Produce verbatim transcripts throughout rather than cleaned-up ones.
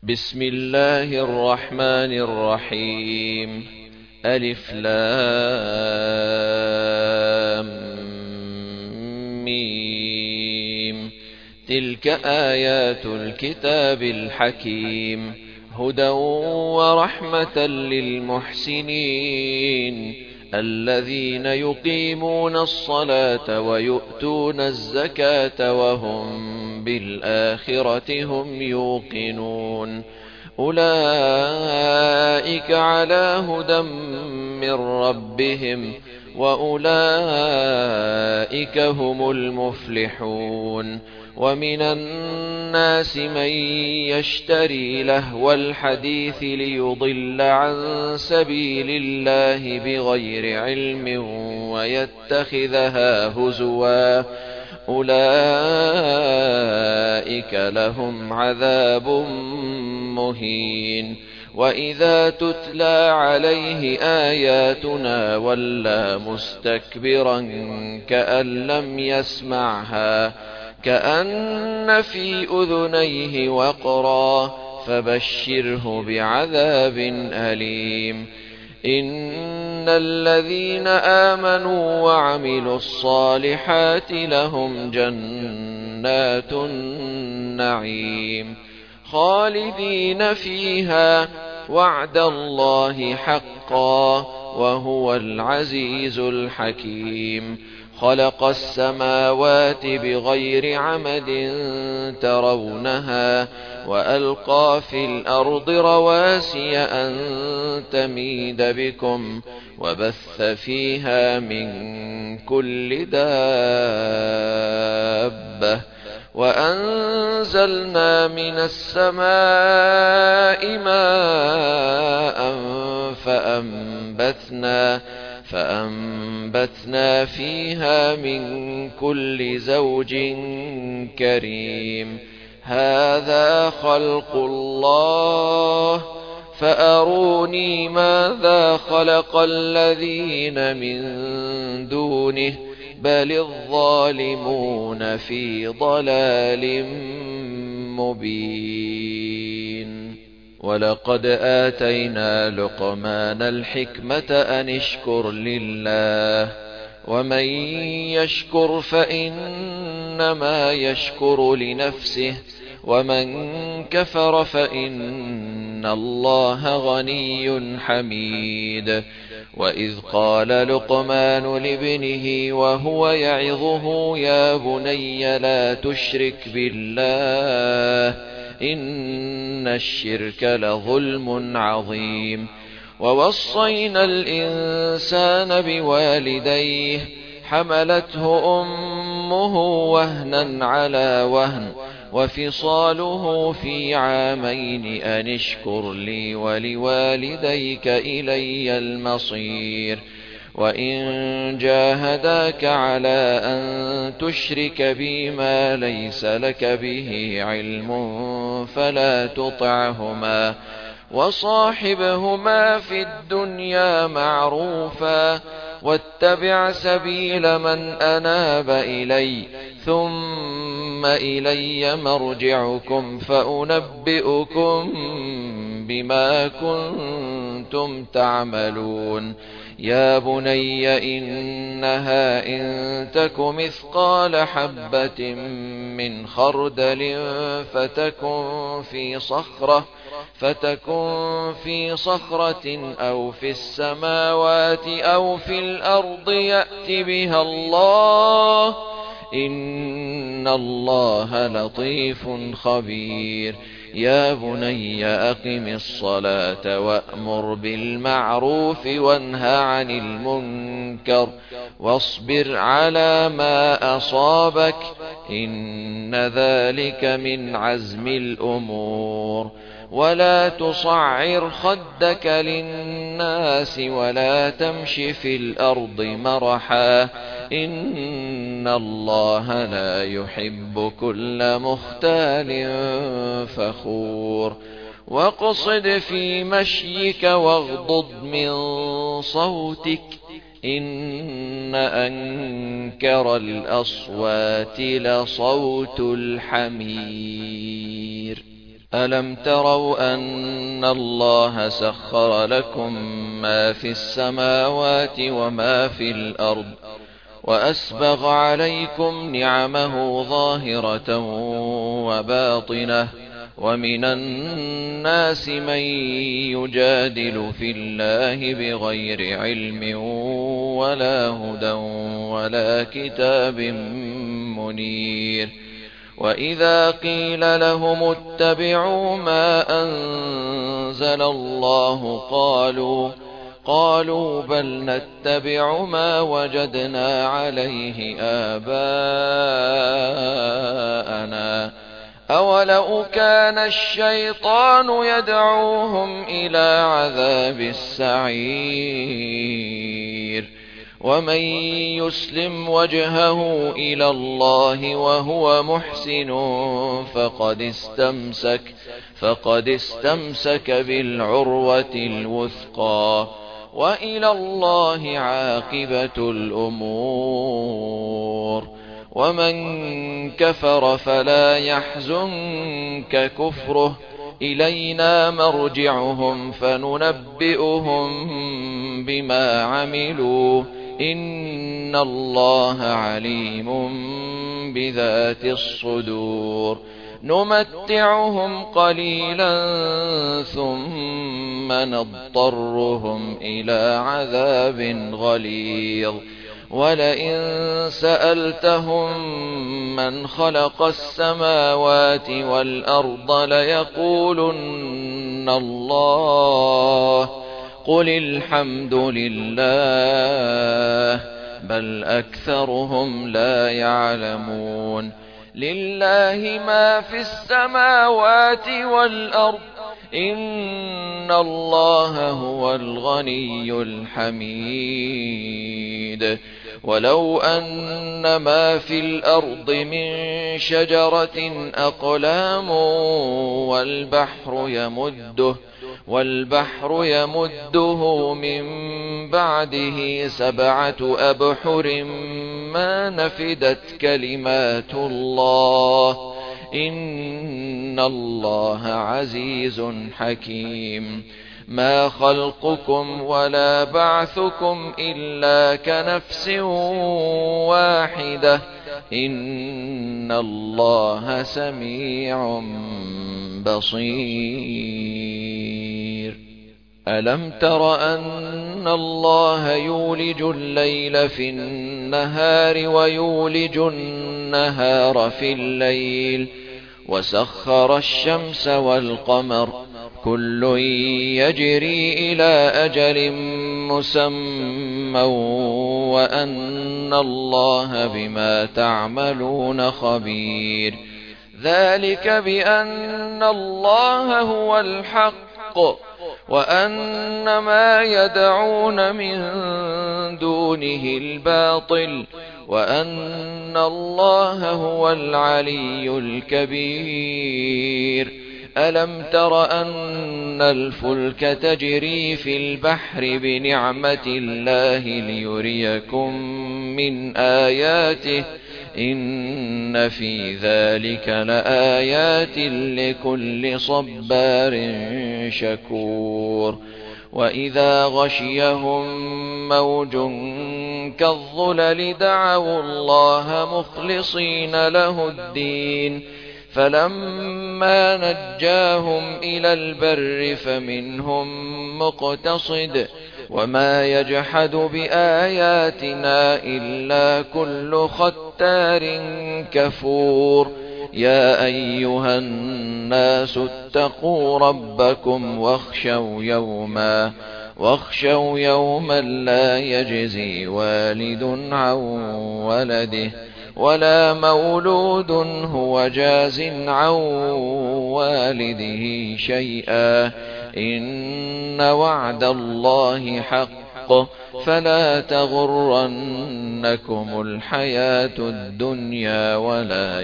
بسم الله الرحمن الرحيم. ألف لام ميم. تلك آيات الكتاب الحكيم، هدى ورحمة للمحسنين الذين يقيمون الصلاة ويؤتون الزكاة وهم بالآخرة هم يوقنون. أولئك على هدى من ربهم وأولئك هم المفلحون. ومن الناس من يشتري لهو الحديث ليضل عن سبيل الله بغير علم ويتخذها هزوا، أولئك لهم عذاب مهين. وإذا تتلى عليه آياتنا ولى مستكبرا كأن لم يسمعها كأن في أذنيه وقرا، فبشره بعذاب أليم. إن الذين آمنوا وعملوا الصالحات لهم جنات النعيم خالدين فيها، وعد الله حقا وهو العزيز الحكيم. خلق السماوات بغير عمد ترونها وألقى في الأرض رواسي أن تميد بكم وبث فيها من كل دابة، وأنزلنا من السماء ماء فأنبتنا فأنبتنا فيها من كل زوج كريم. هذا خلق الله فأروني ماذا خلق الذين من دونه بل الظالمون في ضلال مبين. ولقد آتينا لقمان الحكمة أن اشكر لله، ومن يشكر فإنما يشكر لنفسه، ومن كفر فإن الله غني حميد. وإذ قال لقمان لابنه وهو يعظه يا بني لا تشرك بالله إن الشرك لظلم عظيم. ووصينا الإنسان بوالديه حملته أمه وهنا على وهن وفصاله في عامين أن اشكر لي ولوالديك إلي المصير. وإن جاهداك على أن تشرك بي ما ليس لك به علم فلا تطعهما، وصاحبهما في الدنيا معروفا، واتبع سبيل من أناب إلي ثم إلي مرجعكم فأنبئكم بما كنتم تعملون. يا بني إنها إن تك مثقال حبة من خردل فتكن في صخرة فتكن في صخرة أو في السماوات أو في الأرض يأت بها الله إن الله لطيف خبير. يا بني أقم الصلاة وأمر بالمعروف وانه عن المنكر واصبر على ما أصابك إن ذلك من عزم الأمور. ولا تصعر خدك للناس ولا تمش في الأرض مرحا إن الله لا يحب كل مختال فخور. واقصد في مشيك واغضض من صوتك إن أنكر الأصوات لصوت الحمير. ألم تروا أن الله سخر لكم ما في السماوات وما في الأرض وأسبغ عليكم نعمه ظاهرة وباطنة ومن الناس من يجادل في الله بغير علم ولا هدى ولا كتاب منير وإذا قيل لهم اتبعوا ما أنزل الله قالوا قالوا بل نتبع ما وجدنا عليه آباءنا أولو كان الشيطان يدعوهم إلى عذاب السعير ومن يسلم وجهه إلى الله وهو محسن فقد استمسك فقد استمسك بالعروة الوثقى وإلى الله عاقبة الأمور ومن كفر فلا يحزنك كفره إلينا مرجعهم فننبئهم بما عملوا إن الله عليم بذات الصدور نمتعهم قليلا ثم نضطرهم إلى عذاب غليظ ولئن سألتهم من خلق السماوات والأرض ليقولن الله قل الحمد لله بل أكثرهم لا يعلمون لله ما في السماوات والأرض إن الله هو الغني الحميد ولو أن ما في الأرض من شجرة أقلام والبحر يمده والبحر يمده من بعده سبعة أبحر ما نفدت كلمات الله إن الله عزيز حكيم ما خلقكم ولا بعثكم إلا كنفس واحدة إن الله سميع بصير ألم تر أن الله يولج الليل في النهار ويولج النهار في الليل وسخر الشمس والقمر كل يجري إلى أجل مسمى وأن الله بما تعملون خبير ذلك بأن الله هو الحق وأن ما يدعون من دونه الباطل وأن الله هو العلي الكبير ألم تر أن الفلك تجري في البحر بنعمة الله ليريكم من آياته إن في ذلك لآيات لكل صبار شكور وإذا غشيهم موج كالظلل دعوا الله مخلصين له الدين فلما نجاهم إلى البر فمنهم مقتصد وما يجحد بآياتنا إلا كل ختار كفور يا أيها الناس اتقوا ربكم واخشوا يوما واخشوا يوما لا يجزي والد عن ولده ولا مولود هو جاز عن والده شيئا إن وعد الله حق فلا تغرنكم الحياة الدنيا ولا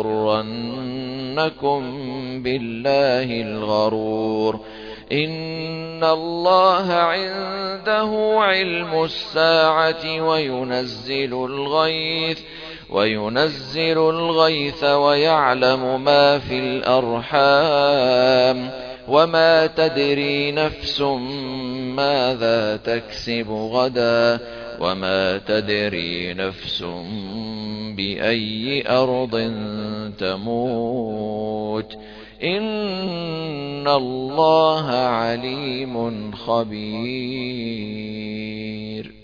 يغرنكم بالله الغرور إن الله عنده علم الساعة وينزل الغيث وينزل الغيث ويعلم ما في الأرحام وما تدري نفس ماذا تكسب غدا وما تدري نفس بأي أرض تموت إن الله عليم خبير.